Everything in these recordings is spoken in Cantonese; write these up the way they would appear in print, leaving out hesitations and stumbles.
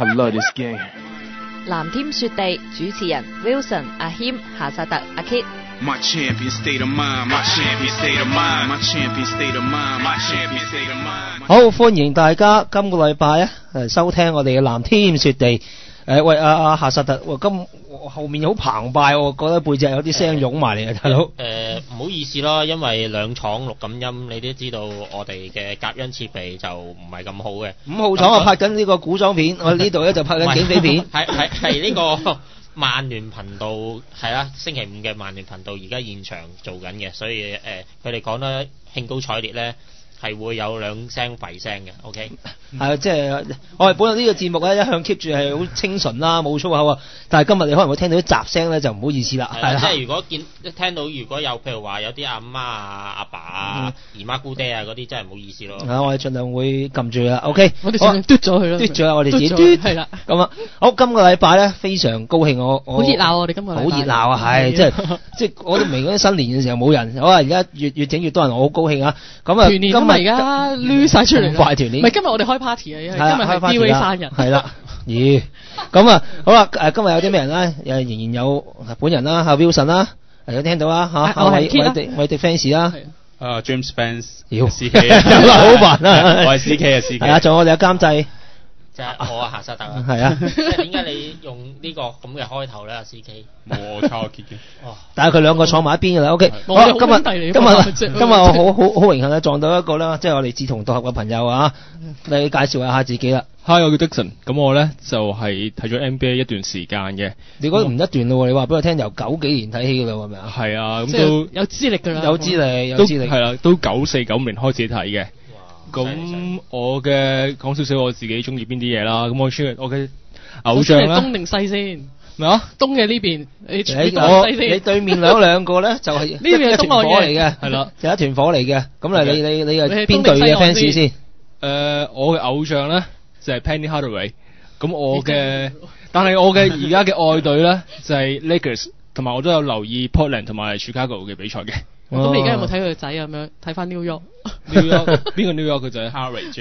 I love this game. 藍天雪地主持人 Wilson、阿謙、夏薩特、阿 Kit。 My champion state of mind, my champion state of mind, my champion state of mind, my champion state of mind. 好，歡迎大家今個禮拜收聽我哋嘅藍天雪地。喂，夏薩特，今後面好澎湃，我覺得背脊有啲聲湧埋嚟啊，大佬。 唔好意思咯，因為兩廠錄緊音，你都知道我哋嘅隔音設備就唔係咁好嘅。 5號廠啊，拍緊呢個古裝片，我呢度咧就拍緊警匪片。 係呢個曼聯頻道係啦，星期五嘅曼聯頻道而家現場做緊嘅，所以佢哋講得興高采烈咧。係會有兩聲吠聲嘅 ，OK？ 係即係我哋本來呢個節目咧一向 keep 住係好清純啦，冇粗口啊。但係今日你可能會聽到啲雜聲咧，就唔好意思啦。係啦， 即係如果聽到如果有譬如話有啲阿媽啊、阿爸啊、姨媽姑爹啊嗰啲，真係唔好意思咯。 我哋盡量會撳住啦 ，OK？ 我哋盡量嘟咗佢咯， 嘟咗啦，我哋自己嘟係啦。 咁啊，好，今個禮拜咧非常高興，我好熱鬧，我哋今個禮拜好熱鬧啊，係即係我都明嗰啲新年嘅時候冇人，好啊，而家越整越多人，我好高興啊。咁啊， 團年今日而家攣晒出嚟， 快團年。 唔係今日我哋開 party 啊，因為今日係 DV 生日。 係啦，咦，咁啊，好啦，今日有啲咩人咧？仍然有本人啦，阿 Wilson 啦，有聽到啦嚇，阿偉迪 fans 啦。 James fans， CK 啊，好煩啊！ 我係 CK 啊 CK。 係啊，仲有我哋嘅監製。 就係我啊，夏薩特啊。 係啊。 即係點解你用呢個咁嘅開頭咧？CK。 冇，我抄 Kit 嘅。 哦。但係佢兩個坐埋一邊㗎啦。OK。 好，今日我好榮幸啊，撞到一個啦，即係我哋志同道合嘅朋友啊。你介紹下自己啦。 Hi， 我叫 Dixon。咁我咧就係睇咗 NBA 一段時間嘅。 你嗰唔一段咯喎？你話俾我聽，由90幾年睇起㗎啦，係咪啊？ 係啊，咁都有資歷㗎啦。 有資歷係啦，都94、95年開始睇嘅。咁我嘅講少少我自己中意邊啲嘢啦。咁我嘅偶像啦。 東定西先？ 咩啊？ 東嘅呢邊， 你對面兩個咧就係一團火嚟嘅，係啦，就一團火嚟嘅。咁啊，你係邊隊嘅 fans 先？ 我嘅偶像咧就係 Penny Hardaway。咁但係我嘅而家嘅愛隊咧就係 Lakers， 同埋我都有留意 Portland 同埋 Chicago 嘅比賽嘅。 咁你而家有冇睇佢個仔咁樣？睇翻 New York。New York 邊個 New York 嘅仔 ？Hardaway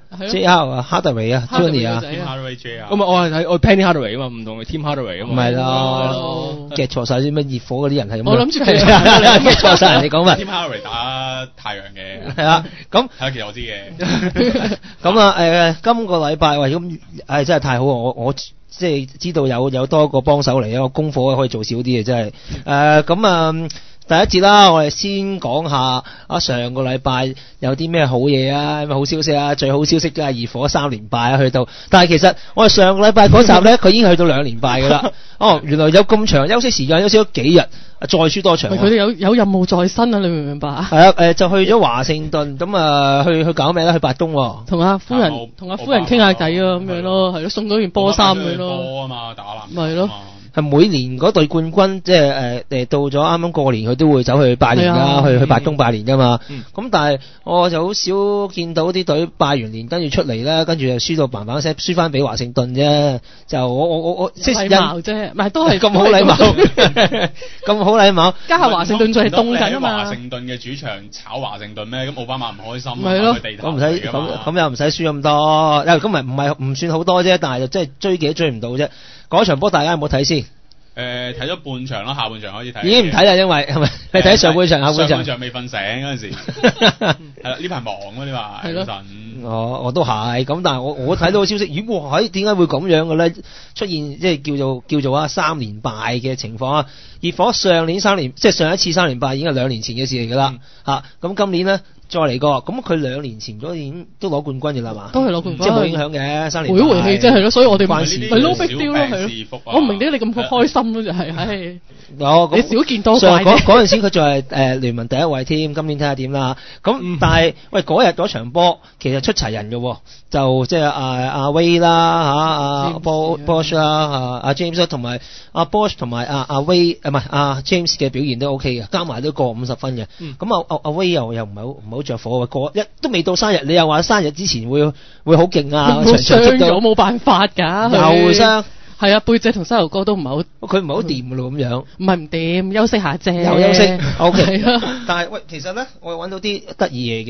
JR 啊 ，Hardaway 啊 ，Johnny 啊 ，Hardaway JR。咁我係睇Penny Hardaway 啊嘛，唔同嘅 Team Hardaway 啊嘛。 唔係咯，get 錯晒啲咩熱火嗰啲人係咁。 我諗住係 get 錯晒人哋講乜 ？Team Hardaway 打太陽嘅。 係啊，咁係其實我知嘅。 咁啊今個禮拜喂咁真係太好，我即係知道有多個幫手嚟，我功課可以做少啲嘅真係。咁啊。第一節啦，我哋先講下上個禮拜有啲咩好嘢啊，咩好消息啊？最好消息都係熱火3連敗啊，去到。但係其實我哋上個禮拜嗰集咧，佢已經去到2連敗㗎啦。原來有咁長休息時間，休息咗幾日，再輸多場。 佢哋有任務在身啊，你明唔明白啊？ 係啊，就去咗華盛頓，咁啊去搞咩咧？去白宮喎。 同阿夫人傾下偈啊，咁樣咯，係咯，送咗件波衫佢咯。 波啊嘛，打籃。 咪咯。 係每年嗰隊冠軍，即係到咗啱啱過年，佢都會走去拜年㗎，去白宮拜年㗎嘛。咁但係我就好少見到啲隊拜完年跟住出嚟啦，跟住就輸到嘭嘭聲，輸翻俾華盛頓啫。就我即係禮貌啫，唔係都係咁好禮貌，咁好禮貌。 家下華盛頓仲係凍緊啊嘛。 華盛頓嘅主場炒華盛頓咩？咁奧巴馬唔開心， 咪咯。 咁唔使咁又唔使輸咁多，因為咁唔算好多啫，但係就真係追幾都追唔到啫。嗰場波大家有冇睇先？ 睇咗半場啦，下半場開始睇。 已經唔睇啦，因為係咪？你睇上半場、下半場。 上半場未瞓醒嗰陣時。係啦，呢排忙啊，呢排。係咯。 我都係咁，但係我睇到個消息，咦？哇！點解會咁樣嘅咧？出現即係叫做3連敗嘅情況啊！熱火上年3連，即係上一次3連敗已經係2年前嘅事嚟㗎啦。咁今年咧再嚟過，咁佢2年前嗰年都攞冠軍嘅啦嘛。 都係攞冠軍。 即係冇影響嘅3連敗。 回氣即係咯，所以我哋關事。 係咯，big deal咯，係咯。我唔明點解你咁開心咯，就係唉。 你少見多怪啫。 嗰陣時佢仲係聯盟第一位添，今年睇下點啦。咁但係喂嗰日嗰場波其實出齊人嘅喎，就即係阿威啦阿 Bosh 啦阿 James 同埋阿 Bosh 同埋阿威唔係阿 James 嘅表現都 OK 嘅，加埋都過50分嘅。咁阿威又唔係好着火喎，都未到生日，你又話生日之前會好勁啊？ 傷咗冇辦法㗎， 又傷。 係啊，背脊同膝頭哥都唔係好， 佢唔係好掂㗎咯咁樣。 唔係唔掂，休息下啫。 有休息 ，OK。 係啊。 但係喂，其實咧，我揾到啲得意嘢嘅。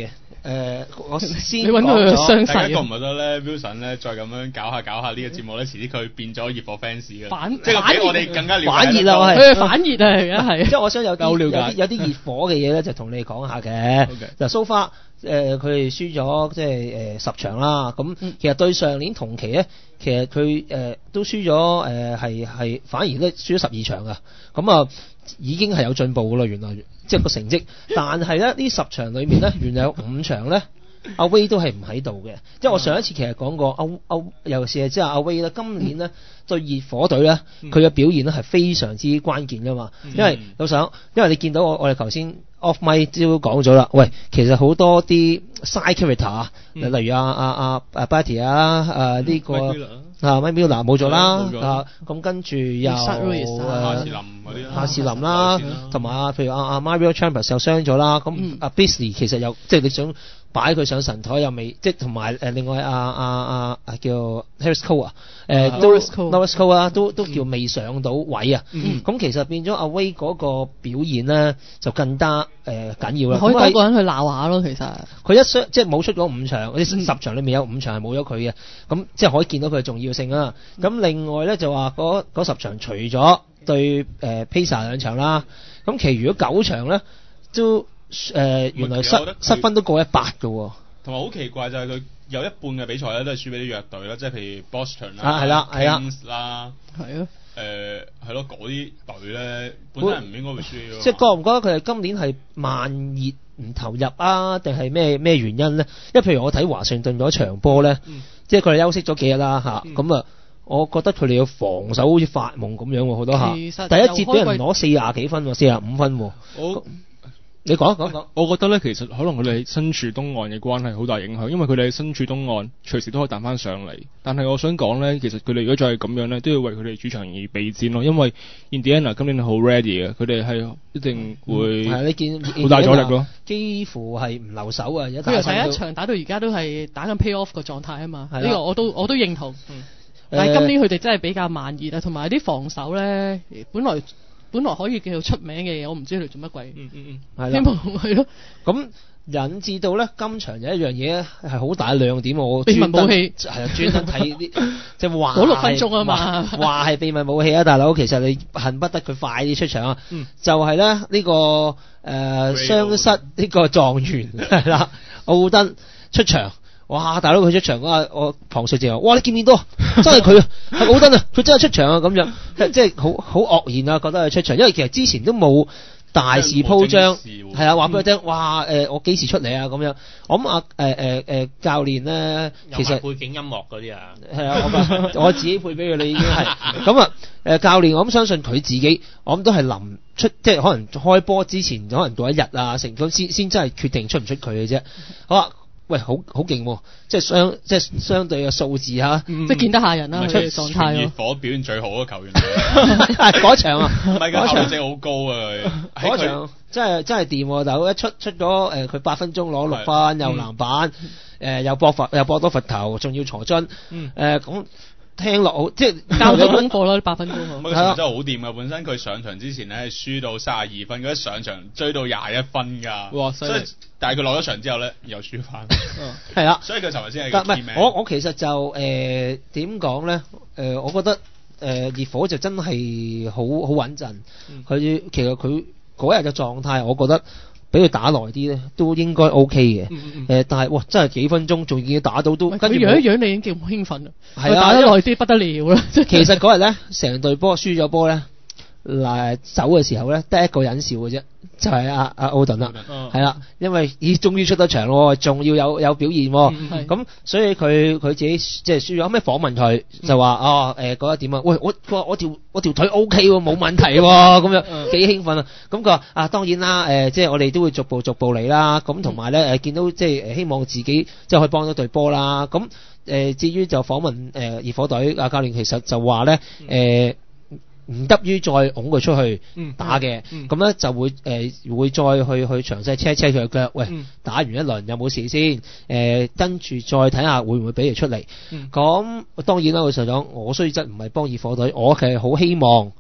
我先你揾到佢嘅講咗傷大家覺唔勢覺得咧，Wilson 咧再咁樣搞下呢個節目咧，遲啲佢變咗熱火 fans 嘅， 反即係比我哋更加了解反熱啦我係佢係反熱啊，而家係。 即係我想有啲夠了解有啲熱火嘅嘢咧，就同你哋講下嘅。 OK 就 so far 佢哋輸咗即係10場啦。咁其實對上年同期咧，其實佢都輸咗係反而咧輸咗12場㗎。咁啊已經係有進步㗎啦，原來即係個成績。但係咧呢10場裏面咧，原來有5場咧。阿威都係唔喺度嘅，即係我上一次其實講過，尤其是係即係阿威咧，今年咧對熱火隊咧，佢嘅表現咧係非常之關鍵噶嘛。因為老實講，因為你見到我哋頭先 off mic 都講咗啦，喂，其實好多啲 side character 啊，例如阿 Batty 啊，呢個Mike Miller 冇咗啦，咁跟住又夏士林嗰啲夏士林啦，同埋譬如阿 Mario Chalmers 又傷咗啦，咁阿 Beasley 其實又即係你想擺佢上神台又未，即係同埋另外叫 Harris Cole 啊，都 Norris Cole 啊，都叫未上到位啊。咁其實變咗阿威嗰個表現咧就更加緊要啦。 可以多個人去鬧下咯，其實佢一傷即係冇出咗5場，嗰啲10場裏面有5場係冇咗佢嘅，咁即係可以見到佢嘅重要性啦。咁另外咧就話嗰10場除咗對Pacers 2場啦，咁其餘嗰9場咧都原來失分都過100嘅喎。 同埋好奇怪就係佢有一半嘅比賽咧都係輸俾啲弱隊啦，即係譬如 Boston 啦、係啦 Kings 啦， 係啊， 係咯，嗰啲隊咧本身唔應該會輸嘅。 即係覺唔覺得佢哋今年係慢熱唔投入啊？定係咩原因咧？因為譬如我睇華盛頓嗰場波咧，即係佢哋休息咗幾日啦嚇，咁啊，我覺得佢哋嘅防守好似發夢咁樣喎，好多下。第一節俾人攞40幾分喎，45分喎。你講。 我覺得咧，其實可能佢哋身處東岸嘅關係好大影響，因為佢哋身處東岸，隨時都可以彈翻上嚟。但係我想講咧，其實佢哋如果再係咁樣咧，都要為佢哋主場而備戰咯。因為 Indiana 今年係好 ready 嘅，佢哋係一定會係你見好大阻力咯， 幾乎係唔留手啊！ 佢由第一場打到而家都係打緊 play off 個狀態啊嘛，呢個我都認同。但係今年佢哋真係比較慢熱啊，同埋啲防守咧，本來可以叫做出名嘅嘢，我唔知佢哋做乜鬼。係啦，希望係咯。咁引致到咧，今場有一樣嘢係好大嘅亮點，我秘密武器係啊，專登睇啲即係話嗰6分鐘啊嘛， 話係秘密武器啊，大佬，其實你恨不得佢快啲出場啊。就係咧呢個雙失呢個狀元係啦，奧登出場。哇！大佬佢出場嗰下，我旁述就話：哇！你見唔見到？真係佢啊，係奧登啊！佢真係出場啊！咁樣即係好愕然啊，覺得佢出場，因為其實之前都冇大事鋪張，係啊，話俾佢聽，哇！我幾時出嚟啊？咁樣，我諗教練咧，其實背景音樂嗰啲啊， 係啊，我自己配俾佢，你已經係咁啊！教練，我諗相信佢自己，我諗都係臨出，即係可能開波之前，可能嗰一日啊，成咁先真係決定出唔出佢嘅啫。好啊！喂，好勁喎！即係相對嘅數字嚇， 即係見得下人啦，佢嘅狀態咯。 熱火表現最好嘅球員， 嗰場啊， 唔係個效率好高啊！ 嗰場真係掂喎！大佬一出咗佢8分鐘攞6分，又籃板，又搏多罰頭，仲要鋤樽，咁。聽落好，即係交咗功課咯，8分鐘。 咁佢場真係好掂㗎，本身佢上場之前咧係輸到32分，佢一上場追到21分㗎。哇！所以但係佢落咗場之後咧又輸翻。 係啊， 所以佢尋日先係。 唔係我其實就點講咧？我覺得熱火就真係好穩陣。佢其實佢嗰日嘅狀態，我覺得。俾佢打耐啲咧，都應該 OK 嘅。但係哇，真係幾分鐘仲已經打到都。跟住樣一樣，你已經叫興奮啦。 係啊， 打得耐啲不得了啦。 其實嗰日咧，成隊波輸咗波咧，嗱走嘅時候咧，得一個人笑嘅啫，就係阿奧頓啦。係啦，因為終於出得場咯，仲要有表現喎。咁所以佢自己即係輸咗。後尾訪問佢就話覺得點啊？喂，我條腿 OK 喎，冇問題喎，咁樣幾興奮啊！咁佢話當然啦，即係我哋都會逐步嚟啦。咁同埋咧見到即係希望自己即係可以幫到隊波啦。咁至於就訪問熱火隊教練，其實就話咧唔得於再拱佢出去打嘅，咁咧就會再去詳細車佢嘅腳，喂，打完一輪有冇事先？跟住再睇下會唔會俾佢出嚟。咁當然啦，老實講，我雖則唔係幫熱火隊，我其實好希望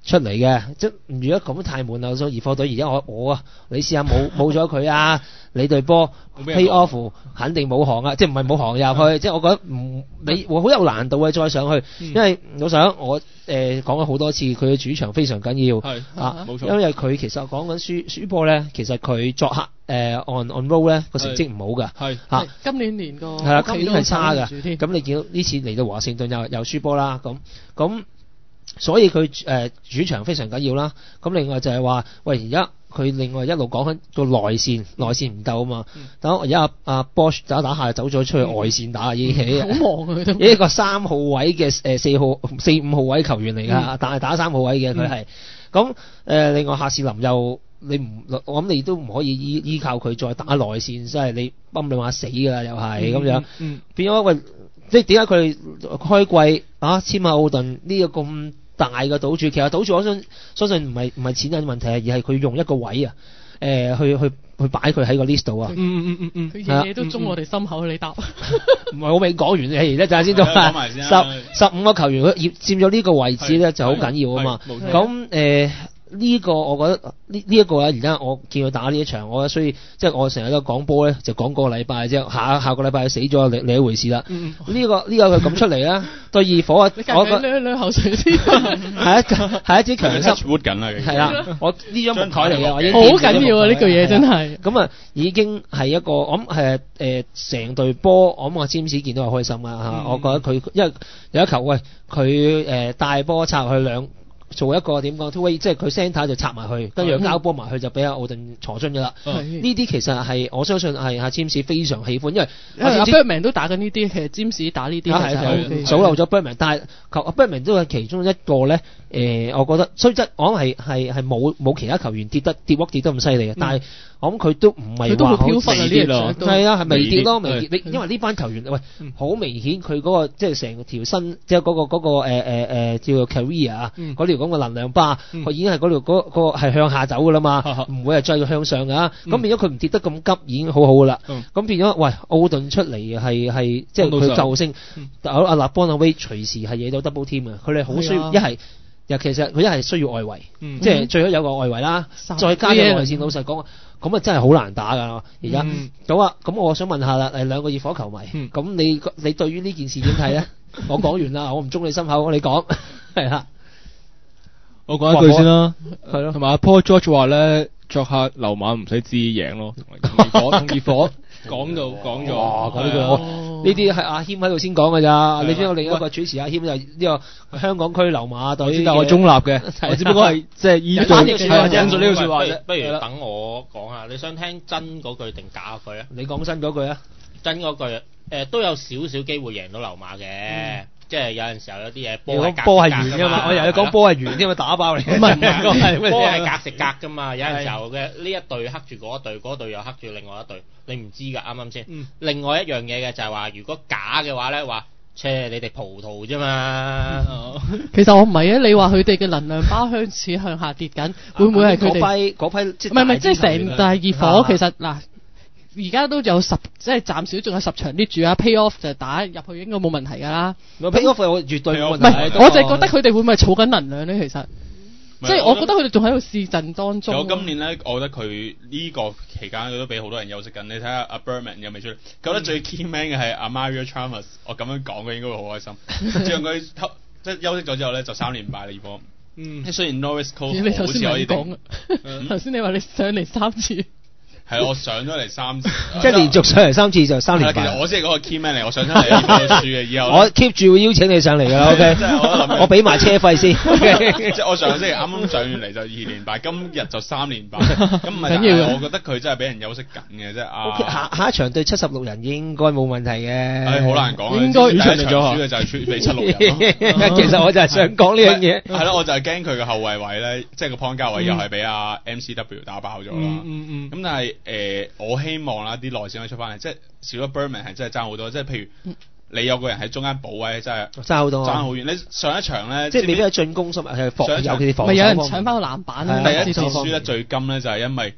出嚟嘅，即如果咁太悶啦，所以熱火隊而家我啊，你試下冇咗佢啊，你隊波 play off 肯定冇行啊，即唔係冇行入去，即我覺得你會好有難度嘅再上去，因為老實講我講咗好多次，佢嘅主場非常緊要，冇錯，因為佢其實講緊輸波咧，其實佢作客on road 咧個成績唔好㗎， 今年連個係啦，今年係差㗎，咁你見到呢次嚟到華盛頓又輸波啦，咁。所以佢主場非常緊要啦。咁另外就係話，喂而家佢另外一路講緊個內線唔夠啊嘛。等而家阿 Bosch 打下走咗出去外線打，已經好忙啊！佢一個3號位嘅4、5號位球員嚟㗎，但係打3號位嘅佢係。咁另外夏士林又我諗你都唔可以依靠佢再打內線，即係你崩兩下死㗎啦，又係咁樣。變咗喂，即係點解佢哋開季簽下奧頓呢個咁大嘅賭注？其實賭注我相信唔係錢銀問題，而係佢用一個位啊，去擺佢喺個 list 度啊。 佢嘢嘢都中我哋心口，你答。 唔係我未講完嘅，一陣先到。15個球員佢佔咗呢個位置咧就好緊要啊嘛。咁呢個我覺得呢一個而家我見佢打呢一場，我所以即係我成日都講波咧，就講個禮拜啫。下個禮拜死咗另一回事啦。呢個佢咁出嚟啦，對熱火啊，我兩口水先。 係一支強心。 緊啦， 係啦，我呢張木台嚟嘅，我已經好緊要啊！呢句嘢真係。 咁啊，已經係一個我諗成隊波，我諗我詹士見到係開心啊。我覺得佢因為有一球喂佢帶波插去做一個點講 two way， 即係佢 centre 就插埋去，跟住交波埋去就俾阿奧頓鋤進咗啦。呢啲其實係我相信係阿詹士非常喜歡，因為阿 Birdman 都打緊呢啲，其實詹士打呢啲係數漏咗 Birdman， 但係阿 Birdman 都係其中一個咧。我覺得雖則我諗係冇其他球員跌得咁犀利嘅，但係我諗佢都唔係話好微跌咯，係啊，係微跌咯，微跌。因為呢班球員喂好明顯佢嗰個即係成條身即係嗰個叫做 career 啊嗰條咁嘅能量巴，佢已經係嗰條嗰個係向下走㗎啦嘛，唔會係再向上㗎。咁變咗佢唔跌得咁急已經好好㗎啦。咁變咗喂奧頓出嚟係即係佢救星，阿立邦阿威隨時係惹到 double team 嘅，佢哋好需要一係。其實佢一係需要外圍，即係最好有個外圍啦，再加啲內線。老實講，咁啊真係好難打㗎。而家好啊，咁我想問下啦，兩個熱火球迷，咁你對於呢件事點睇咧？我講完啦，我唔中你心口，你講係啦。 我講一句先啦，係咯，同埋阿 Paul George 話咧，作客溜馬唔使旨意贏咯，同熱火講咗。哇！呢啲係阿謙喺度先講㗎咋，你知道另一個主持阿謙就呢個香港區溜馬隊，但我中立嘅，我只不過係即係依句引述呢句説話啫。 不如等我講下，你想聽真嗰句定假嗰句啊？ 你講真嗰句啊？ 真嗰句都有少少機會贏到溜馬嘅。即係有陣時候有啲嘢波係圓㗎嘛，我又要講波係圓添嘛，打爆你。唔係波係格食格㗎嘛，有陣時候嘅呢一隊克住嗰一隊，嗰隊又克住另外一隊，你唔知㗎，啱啱先？另外一樣嘢嘅就係話，如果假嘅話咧，話你哋葡萄啫嘛。 其實我唔係啊，你話佢哋嘅能量包開始向下跌緊，會唔會係佢哋嗰批？唔係即係成大熱火其實嗱。而家都有即係暫時仲有10場啲住啊 ，pay off 就打入去應該冇問題㗎啦。 pay off 我絕對冇問題。 唔係，我就係覺得佢哋會唔會儲緊能量咧？其實，即係我覺得佢哋仲喺度試陣當中。 有今年咧，我覺得佢呢個期間佢都俾好多人休息緊。你睇下阿 Birdman 有未出嚟？覺得最 key man 嘅係阿 Mario Chalmers，我咁樣講佢應該會好開心。之後佢即係休息咗之後咧，就3連敗啦，熱火。即係雖然 Norris Cole 好似可以講。 頭先你話你上嚟3次。 係我上咗嚟3次， 即係連續上嚟3次就3連敗。 其實我先係嗰個 key man 嚟，我上出嚟熱火輸嘅，以後我 keep 住會邀請你上嚟㗎啦。OK，我俾埋車費先。 即係我上個星期啱啱上完嚟就2連敗，今日就3連敗。咁唔係，我覺得佢真係俾人休息緊嘅，即係下一場對76人應該冇問題嘅。 好難講。 應該第一場輸嘅就係俾76人。 其實我就係想講呢樣嘢。 係咯，我就係驚佢嘅後衞位咧，即係個 point 位又係俾阿 MCW 打爆咗啦。咁但係我希望啦，啲內線可以出翻嚟，即係少咗 Birdman 係真係爭好多，即係譬如你有個人喺中間補位，真係爭好多，爭好遠。你上一場咧，即係未必係進攻心係防，尤其是防守。 咪有人搶翻個籃板。 第一次輸得最金咧，就係因為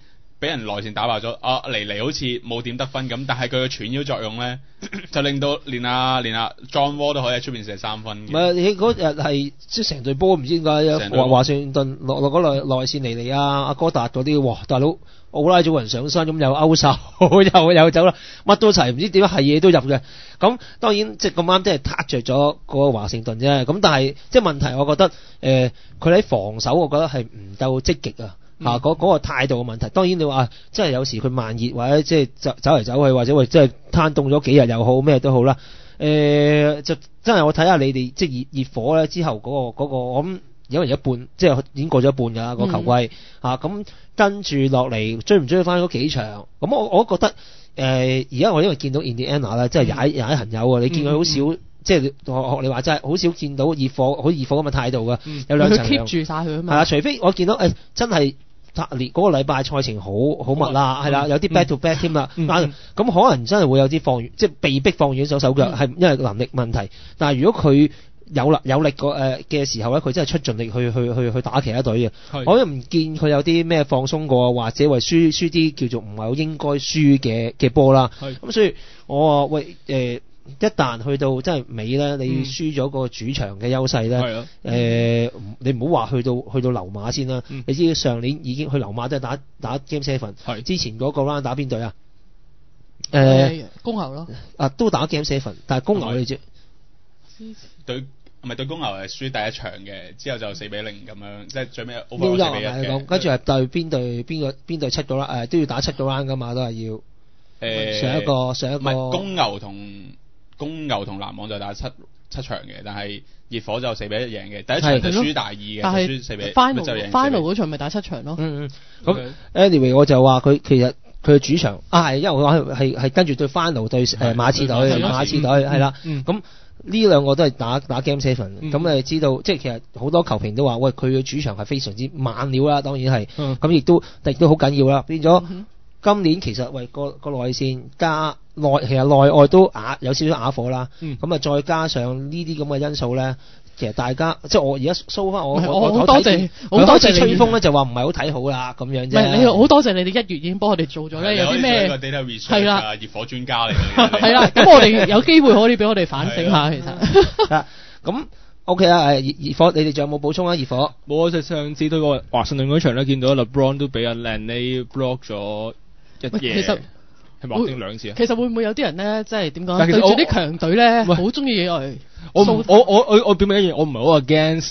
俾人內線打爆咗，尼好似冇點得分咁，但係佢嘅傳腰作用咧，就令到連阿 John Wall 都可以喺出邊射3分。 唔係你嗰日係即係成隊波唔知點解華盛頓落嗰內線尼阿哥達嗰啲，哇大佬奧拉祖雲上身咁又勾手又走啦，乜都齊，唔知點解係嘢都入嘅。咁當然即係咁啱即係撻着咗個華盛頓啫。咁但係即係問題，我覺得佢喺防守，我覺得係唔夠積極啊。嗰個態度嘅問題，當然你話即係有時佢慢熱或者即係走嚟走去，或者即係攤凍咗幾日又好咩都好啦。就真係我睇下你哋即係熱火咧之後嗰個我諗因為一半即係已經過咗一半㗎個球季咁跟住落嚟追唔追翻嗰幾場？咁我覺得而家我因為見到 Indiana 咧，即係踩行友啊！你見佢好少。即係學你話齋，好少見到熱火咁嘅態度㗎。有兩層 keep 住晒佢啊嘛。係啊，除非我見到真係嗰個禮拜賽程好密啦，係啦，有啲 back to back 添啦。咁可能真係會有啲放遠，即係被逼放遠手腳，係因為能力問題。但係如果佢有力嘅時候咧，佢真係出盡力去打其他隊嘅。我又唔見佢有啲咩放鬆過，或者為輸啲叫做唔係好應該輸嘅波啦。咁所以我話喂一旦去到真係尾咧，你輸咗個主場嘅優勢咧，你唔好話去到溜馬先啦。你知上年已經去溜馬都係打 Game 7，之前嗰個 round 打邊隊啊？ 公牛咯。 都打 Game 7，但係公牛你知對公牛係輸第一場嘅，之後就4-0咁樣，即係最尾 over 4-1嘅。 跟住係對邊隊7個 round 都要打7個 round 噶嘛，都係要。上一個唔係公牛同籃網就打七場嘅，但係熱火就4-1贏嘅，第一場就輸大2嘅，但係輸4-1 final 嗰場咪打7場咯。 咁 anyway 我就話佢其實佢嘅主場係因為我係跟住對 final 對馬刺隊係啦。咁呢兩個都係打 Game 7，咁你知道即係其實好多球評都話喂佢嘅主場係非常之猛料啦，當然係咁亦都好緊要啦，變咗。今年其實為個內線加其實內外都有少少啞火啦。咁再加上呢啲咁嘅因素咧，其實大家即係我而家 show 翻我好多謝你吹風咧就話唔係好睇好啦咁樣啫。 唔係你好多謝你哋1月已經幫我哋做咗咧，有啲咩係啦， 熱火專家嚟嘅。 係啦，咁我哋有機會可以俾我哋反省下其實。 咁 OK 啦，熱火你哋仲有冇補充啊？熱火冇啊，就上次對個華盛頓嗰場咧，見到 LeBron 都俾阿 Laney block 咗。其實係咪定2次啊？ 其實會唔會有啲人咧，即係點講？對住啲強隊咧，好中意嘢我表明一樣，我唔係好 against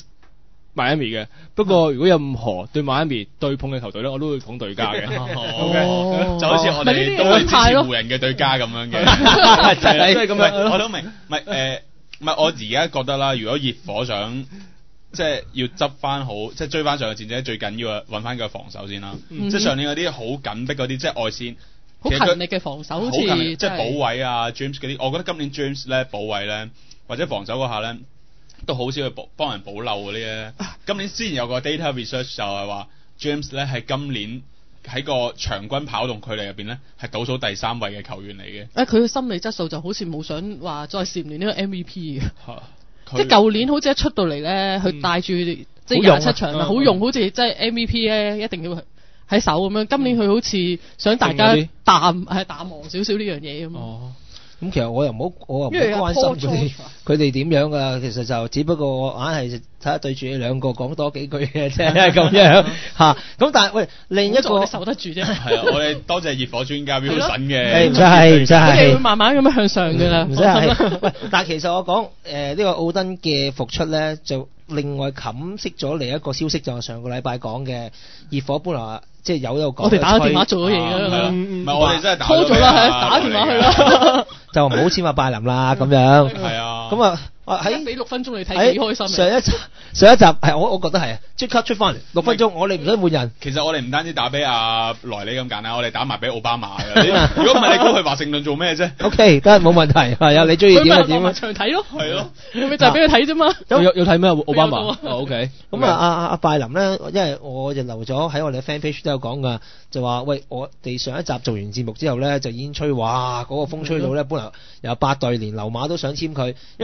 Miami 嘅。不過如果有任何對 Miami 對碰嘅球隊咧，我都會捧對家嘅。 OK，就好似我哋都係支持湖人嘅對家咁樣嘅，就係咁樣。我都明，唔係我而家覺得啦，如果熱火想即係要執翻好，即係追翻上嘅戰績，最緊要揾翻佢防守先啦。即係上年嗰啲好緊迫嗰啲，即係外線好勤力嘅防守，好似即係補位啊 James 嗰啲。我覺得今年 James 咧補位咧，或者防守嗰下咧，都好少去幫人補漏嗰啲咧。今年之前有個 data research 就係話 James 咧係今年喺個場均跑動距離入邊咧係倒數第3位嘅球員嚟嘅。 佢嘅心理質素就好似冇想話再蟬聯呢個 MVP 嘅。即係舊年好似一出到嚟咧，佢帶住即係27場啦，好用，好似即係 MVP 咧，一定要喺手咁樣。今年佢好似想大家淡忘少少呢樣嘢咁。 咁其實我又唔好關心佢哋點樣噶，其實就只不過我硬係睇下對住你兩個講多幾句嘅啫，咁樣嚇。咁但係喂，另一個你受得住啫。 係啊，我哋多謝熱火專家標準嘅。 唔係， 佢哋會慢慢咁樣向上嘅啦。 唔使喂，但係其實我講呢個奧登嘅復出咧，就另外冚熄咗另一個消息，就係上個禮拜講嘅熱火本來即係有講。 我哋打個電話做咗嘢㗎啦。 唔係我哋真係拖咗啦，打電話去啦。 就唔好簽阿拜林啦，咁樣。 係啊。 咁啊，喺俾6分鐘你睇幾開心。 上一集係我覺得係即刻出翻嚟6分鐘，我哋唔使換人。 其實我哋唔單止打俾阿萊利咁簡單，我哋打埋俾奧巴馬嘅。如果唔係你估去華盛頓做咩啫 ？OK，得冇問題。係啊，你中意點就點啊。 場睇咯。 係咯。 咪就係俾佢睇啫嘛。 有睇咩奧巴馬？OK。 咁阿拜林咧，因為我就留咗喺我哋嘅 fan page 都有講噶，就話喂，我哋上一集做完節目之後咧，就已經吹哇嗰個風吹到咧，本來有8隊連溜馬都想簽佢，因為大家驚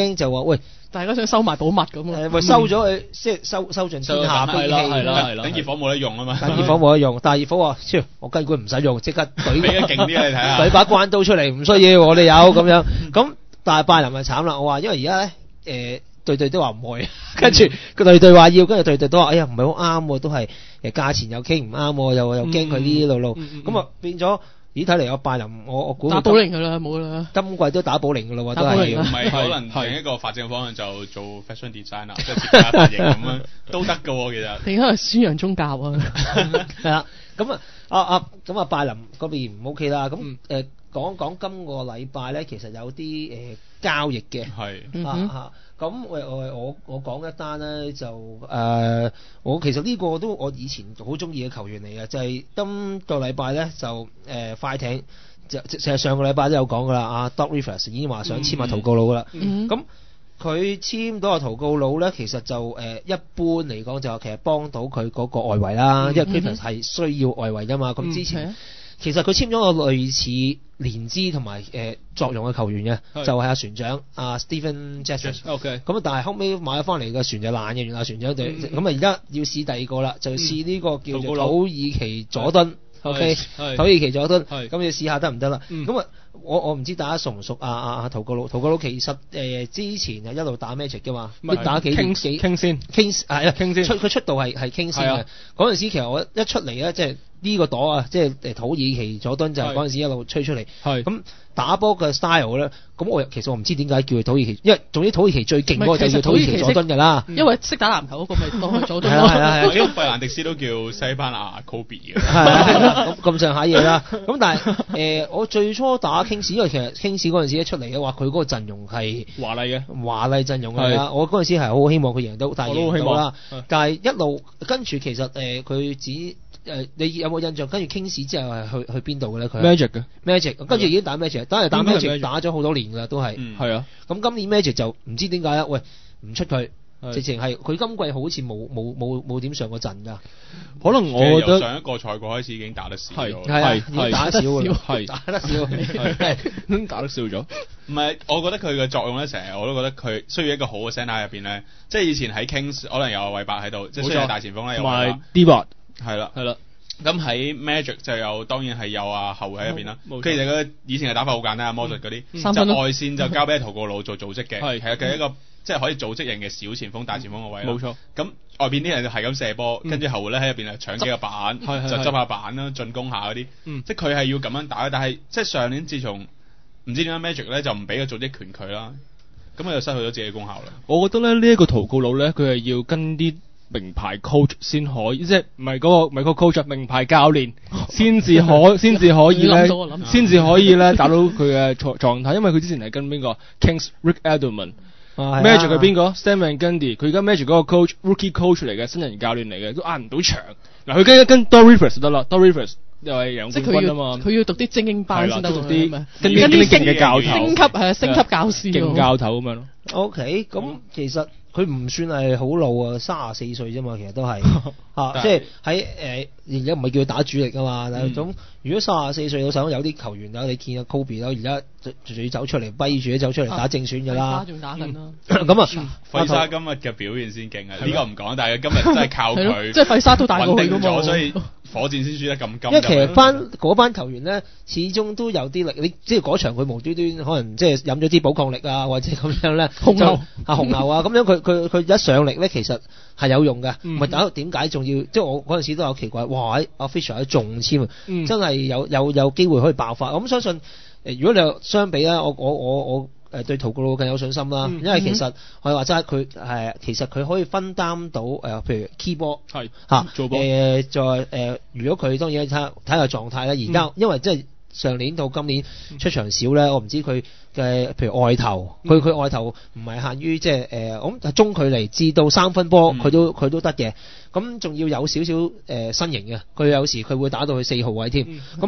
驚就話喂。 大家想收埋寶物咁啊！ 喂，收咗佢，即係收盡天下兵器， 係啦， 等熱火冇得用啊嘛， 等熱火冇得用，但係熱火話：超，我根本唔使用，即刻懟俾個勁啲你睇下， 懟把關刀出嚟，唔需要，我哋有咁樣。咁但係拜仁咪慘啦，我話因為而家咧隊都話唔會，跟住個隊話要，跟住隊都話：哎呀，唔係好啱喎，都係價錢又傾唔啱喎，又驚佢呢路，咁啊變咗。咦，睇嚟我拜仁，我估打保齡㗎啦，冇啦。 今季都打保齡㗎啦喎，都係。唔係可能另一個發展方向就做 fashion designer，即係設計髮型咁樣都得㗎喎，其實。 定係宣揚宗教啊？ 係啦，咁咁拜仁嗰邊唔 OK 啦。咁講今個禮拜咧，其實有啲交易嘅。係。咁我講一單咧就我其實呢個都我以前好中意嘅球員嚟嘅，就係今個禮拜咧就快艇就其實上個禮拜都有講噶啦，阿 Doc Rivers 已經話想簽下圖告佬噶啦，咁佢簽到個圖告佬咧，其實就一般嚟講就其實幫到佢嗰個外圍啦，因為 Rivers 係需要外圍噶嘛，咁之前。其實佢簽咗個類似連資同埋作用嘅球員嘅，就係阿船長阿 Stephen Jackson。咁但係後尾買咗翻嚟個船就爛嘅，原來船長隊咁啊，而家要試第二個啦，就試呢個叫做土耳其佐敦。OK， 土耳其佐敦，咁要試下得唔得啦？咁啊，我唔知大家熟唔熟阿圖告佬？圖告佬其實之前一路打 Magic 嘅嘛，打幾傾先係啊，傾先佢出道係傾先嘅。嗰陣時其實我一出嚟咧，即係呢個朵啊，即係土耳其佐敦就係嗰陣時一路吹出嚟。咁打波嘅 style 咧，咁其實我唔知點解叫佢土耳其，因為總之土耳其最勁嗰個就叫土耳其佐敦㗎啦。 因為識打籃球嗰個咪當佢佐敦咯。 係啊， 費蘭迪斯都叫西班牙 Kobe 嘅。 係咁上下嘢啦。咁但係我最初打傾士，因為其實傾士嗰陣時一出嚟嘅話，佢嗰個陣容係華麗陣容㗎啦。我嗰陣時係好希望佢贏到，但係贏到啦。但係一路跟住其實佢只。你有冇印象？跟住傾市之後係去邊度嘅咧？佢 Magic 嘅 Magic， 跟住已經打 Magic， 打 Magic 打咗好多年㗎啦，都係。 係啊。咁今年 Magic 就唔知點解啦，喂唔出佢，直情係佢今季好似冇點上過陣㗎。 可能我覺得上一個賽季開始已經打得少咗。 係打得少㗎， 係打得少， 打得少咗。 唔係，我覺得佢嘅作用咧，成日我都覺得佢需要一個好嘅 center 入邊咧，即係以前喺 Kings 可能有韋伯喺度，即係雖然大前鋒咧有韋伯。 D-Bot 係啦。咁喺 Magic 就有當然係有後衞喺入邊啦。其實佢以前嘅打法好簡單，魔術嗰啲就外線就交俾圖告佬做組織嘅，係佢一個即係可以組織型嘅小前鋒、大前鋒個位。冇錯。咁外邊啲人就係咁射波，跟住後衞咧喺入邊搶幾個板，就執下板啦，進攻下嗰啲。即係佢係要咁樣打，但係即係上年自從唔知點解 Magic 咧就唔俾個組織權佢啦，咁佢就失去咗自己嘅功效啦。 我覺得咧呢一個圖告佬咧，佢係要跟啲名牌 coach 先可以，即係唔係嗰個 coach， 名牌教練先至可以咧打到佢嘅狀態，因為佢之前係跟邊個 Kings Rick Adelman。Magic 係邊個 Stan Van Gundy， 佢而家 Magic 嗰個 rookie coach 嚟嘅新人教練嚟嘅，都壓唔到場。嗱，佢跟 Doc Rivers 就得啦，Doc Rivers 又係洋冠軍啊嘛。 佢要讀啲精英班先得， 讀啲跟啲勁嘅教頭， 升級教師， 勁教頭咁樣咯。 OK，咁其實佢唔算係好老啊，34歲啫嘛，其實都係即係喺而家唔係叫佢打主力啊嘛。咁如果34歲，我想有啲球員啦，你見阿 Kobe 啦，而家仲要走出嚟，跛住走出嚟打正選㗎啦。 仲打緊啦。 咁啊， 費沙今日嘅表現先勁啊！呢個唔講，但係今日真係靠佢， 即係費沙都大過佢㗎嘛。 咗，所以火箭先輸得咁金。 因為其實嗰班球員咧，始終都有啲力。你即係嗰場佢無端端可能即係飲咗啲寶礦力啊，或者咁樣咧，紅牛啊咁樣，佢一上力咧，其實係有用嘅。唔係打點解仲要？即係我嗰陣時都有奇怪，哇！阿 Fisher 仲簽啊，真係有機會可以爆發。我咁相信如果你相比咧，我對圖告佬更有信心啦。因為其實我話齋佢其實佢可以分擔到譬如 keyboard 係嚇做波如果佢當然睇下狀態咧。而家因為即係上年到今年出場少咧，我唔知佢嘅譬如外投，佢外投唔係限於即係我諗中距離至到3分波佢都得嘅。咁仲要有少少身形嘅，佢有時佢會打到去4號位添。咁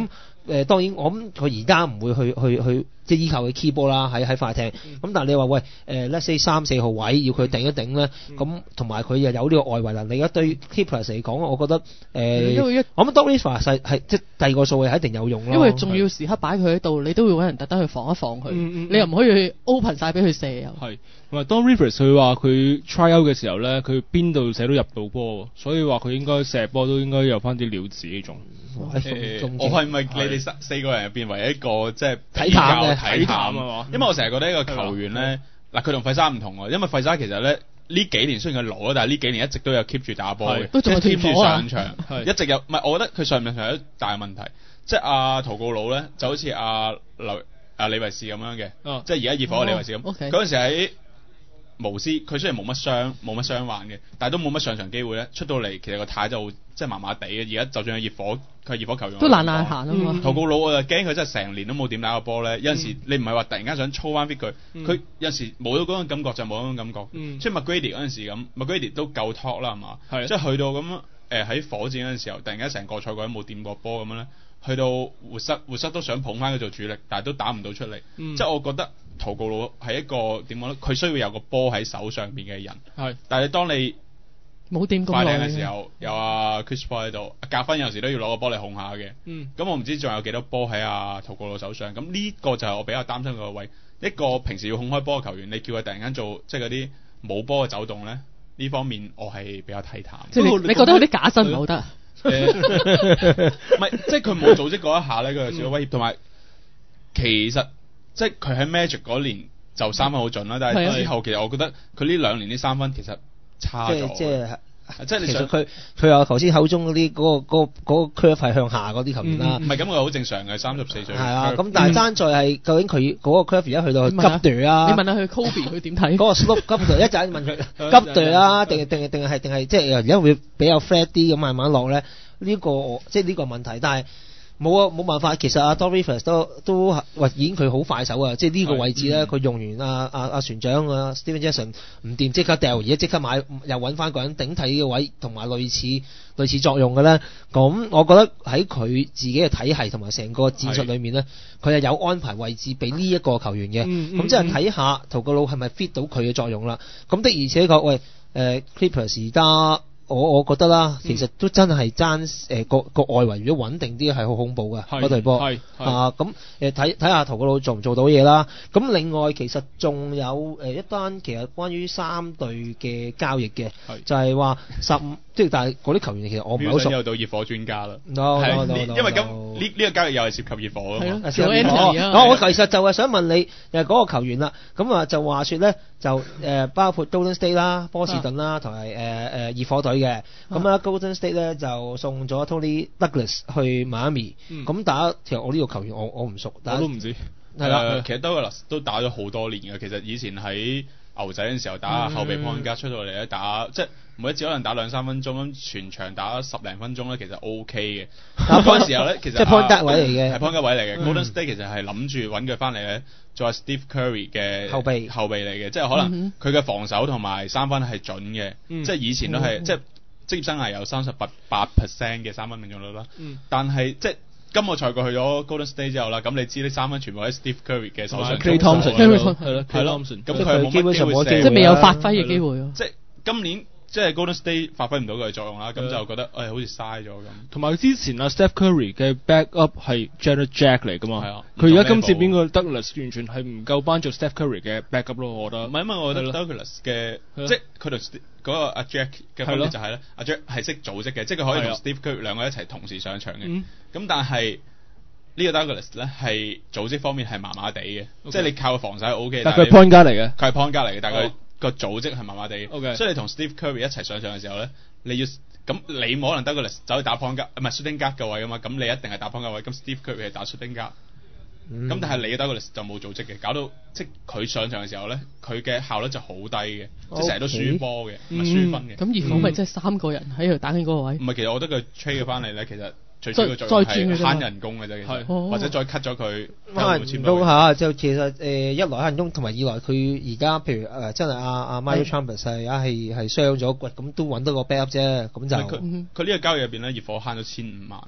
當然我諗佢而家唔會去即係依靠佢 keyboard 啦，喺快艇。咁但係你話喂let's say 3-4號位要佢頂一頂咧，咁同埋佢又有呢個外圍能力，對 Clippers 嚟講，我覺得我諗 Doc Rivers 係即係第二個數位係一定有用咯。 因為仲要時刻擺佢喺度，你都會揾人特登去防一防佢，你又唔可以去 open 晒俾佢射又。 係，同埋 Doc Rivers 佢話佢 try out 嘅時候咧，佢邊度射都入到波，所以話佢應該射波都應該有翻啲料子呢種。 我係咪你哋4個人入邊唯一一個即係睇淡嘅？ 睇淡啊嘛，因為我成日覺得一個球員咧，嗱佢同費沙唔同喎，因為費沙其實咧呢幾年雖然佢老啦，但係呢幾年一直都有 keep 住打波嘅， 都仲係 keep 住上場， 一直有。唔係，我覺得佢上唔上場有一大問題，即係阿圖告魯咧就好似阿李維士咁樣嘅，即係而家熱火嘅李維士咁，嗰陣時喺巫師，佢雖然冇乜傷患嘅，但係都冇乜上場機會咧。出到嚟其實個態就即係麻麻地嘅。而家就算係熱火，佢係熱火球員都懶行啊嘛。 圖告魯我就驚佢真係成年都冇點打過波咧。有陣時你唔係話突然間想操翻 fit 佢，佢有陣時冇咗嗰種感覺就冇嗰種感覺。即係 McGrady 嗰陣時咁，McGrady 都夠 talk 啦係嘛？即係去到咁喺火箭嗰陣時候，突然間成個賽季都冇掂過波咁樣咧。去到活塞都想捧翻佢做主力，但係都打唔到出嚟。即係我覺得圖告魯係一個點講咧？佢需要有個波喺手上邊嘅人。係，但係當你冇掂咁耐嘅時候，有阿 Chris Paul 喺度，格芬有時都要攞個波嚟控下嘅。咁我唔知仲有幾多波喺阿圖告魯手上。咁呢個就係我比較擔心個位。一個平時要控開波嘅球員，你叫佢突然間做即係嗰啲冇波嘅走動咧，呢方面我係比較睇淡。 即係你覺得佢啲假身唔好得？ 唔係，即係佢冇組織嗰一下咧，佢有少少威脅。同埋其實即係佢喺 Magic 嗰年就三分好準啦，但係之後其實我覺得佢呢2年啲三分其實差咗。即係你想佢話頭先口中嗰啲嗰個 curve 係向下嗰啲球員啦。 唔係咁，佢好正常嘅34歲。係啊，咁但係爭在係究竟佢嗰個 curve 而家去到急墜啊？ 你問下佢 Kobe 佢點睇？ 嗰個 slope 急墜一陣問佢急墜啊，定係即係而家會比較 flat 啲咁慢慢落咧？呢個即係呢個問題，但係冇辦法。其實阿 Doc Rivers 都話已經佢好快手啊！即係呢個位置咧，佢用完阿船長Steven Jackson 唔掂，即刻掉，而家即刻買又揾翻個人頂替呢個位，同埋類似作用嘅咧。咁我覺得喺佢自己嘅體系同埋成個戰術裏面咧，佢係有安排位置俾呢一個球員嘅。咁即係睇下圖告魯係咪 fit 到佢嘅作用啦。咁的而且確，喂Clippers 而家。我覺得啦，其實都真係爭個外圍，如果穩定啲係好恐怖㗎嗰隊波。咁睇下圖告魯做唔做到嘢啦。咁另外其實仲有一單其實關於3隊嘅交易嘅，就係話即係但係嗰啲球員其實我唔係好熟。 又到熱火專家啦。 No， 因為咁呢個交易又係涉及熱火啊嘛。 我其實就係想問你嗰個球員啦。咁就話說咧，就包括 Golden State 啦、波士頓啦，同埋熱火隊嘅。咁啊 Golden State 咧就送咗 Tony Douglas 去 Miami。咁其實我呢個球員我唔熟， 我都唔知。 係啦，其實 Douglas 都打咗好多年嘅。其實以前喺牛仔嘅時候打後備 point guard 出到嚟咧打，即係每一次可能打2-3分鐘，咁全場打10零分鐘咧，其實 OK 嘅。打嗰陣時候咧，其實即係 point guard 位嚟嘅， 係 point guard 位嚟嘅。Golden State 其實係諗住揾佢翻嚟咧，做 Steve Curry 嘅後備嚟嘅，即係可能佢嘅防守同埋3分係準嘅，即係以前都係即係職業生涯有38% 嘅3分命中率啦。但係即係今個賽季去咗 Golden State 之後啦，咁你知啲3分全部喺 Steve Curry 嘅手上。 Klay Thompson 係咯， 咁佢冇乜機會射， 即係未有發揮嘅機會。 即係今年即係 Golden State 發揮唔到佢嘅作用啦，咁就覺得好似嘥咗咁。 同埋之前Steph Curry 嘅 backup 係 Jarrett Jack 嚟噶嘛，佢而家今次邊個 Douglas 完全係唔夠班做 Steph Curry 嘅 backup 咯，我覺得。 唔係因為我覺得 Douglas 嘅即係佢同嗰個阿 Jack 嘅分別就係咧，阿 Jack 係識組織嘅，即係佢可以同 Steve Curry 兩個一齊同時上場嘅。咁但係呢個 Douglas 咧係組織方面係麻麻地嘅，即係你靠防守係 OK， 但係佢係 point guard 嚟嘅， 佢係 point guard 嚟嘅，但係佢個組織係麻麻地。所以你同 Steve Curry 一齊上場嘅時候咧，你冇可能Douglas走去打 point guard，唔係 shooting guard 嘅位啊嘛，咁你一定係打 point guard 位，咁 Steve Curry 係打 shooting guard。咁但係你嘅 Douglas 就冇組織嘅，搞到即係佢上場嘅時候咧，佢嘅效率就好低嘅，即係成日都輸波嘅，唔係輸分嘅。 咁熱火咪即係3個人喺度打緊嗰個位？唔係，其實我覺得佢 trade 翻嚟咧，其實最主要作用係慳人工嘅啫，其實或者再 cut 咗佢。 慳人工嚇，就其實一來慳人工，同埋二來佢而家譬如真係阿 Miles Chalmers 係傷咗骨，咁都揾到個 backup 啫，咁就佢呢個交易入邊咧，熱火慳咗1500嘅。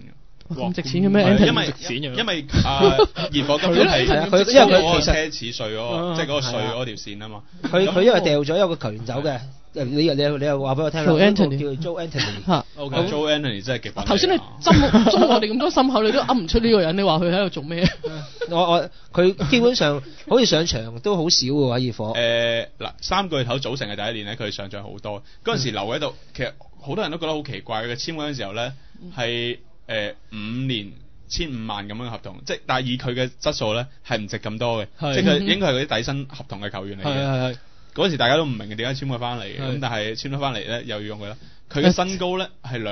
咁值錢嘅咩？ 因為熱火今年係佢因為佢其實奢侈稅即係嗰個稅嗰條線啊嘛。 佢因為掉咗一個球員走嘅。你又話俾我聽啦，叫 Joe Anthony 嚇。 Joe Anthony 真係極品。 頭先你針我哋咁多心口，你都噏唔出呢個人，你話佢喺度做咩？ 佢基本上好似上場都好少喎喺熱火。 嗱，3個月頭組成嘅第一年咧，佢上場好多。嗰陣時留喺度，其實好多人都覺得好奇怪。佢簽嗰陣時候咧係5年1500萬咁樣嘅合同，即係但係以佢嘅質素咧係唔值咁多嘅，即係佢應該係嗰啲底薪合同嘅球員嚟嘅。嗰時大家都唔明嘅點解簽佢翻嚟嘅，咁但係簽咗翻嚟咧又要用佢啦。佢嘅身高咧係